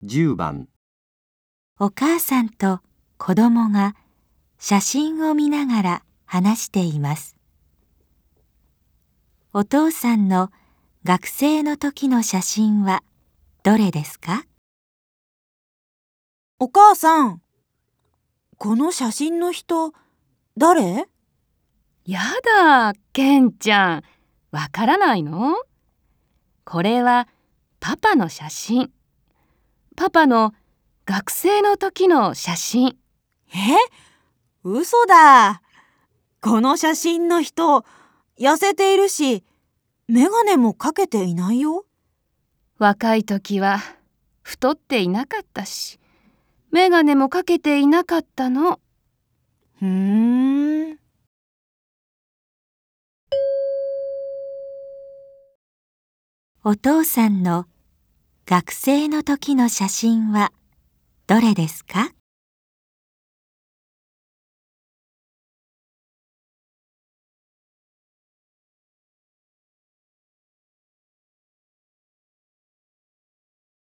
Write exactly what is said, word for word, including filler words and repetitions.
じゅうばんお母さんと子供が写真を見ながら話しています。お父さんの学生の時の写真はどれですか？ お母さん、この写真の人、誰？ やだ、ケンちゃん、わからないの？これはパパの写真。パパの学生の時の写真。 え？嘘だ。この写真の人、痩せているし、メガネもかけていないよ。 若い時は太っていなかったし、メガネもかけていなかったの。 ふーん。 お父さんの学生の時の写真はどれですか？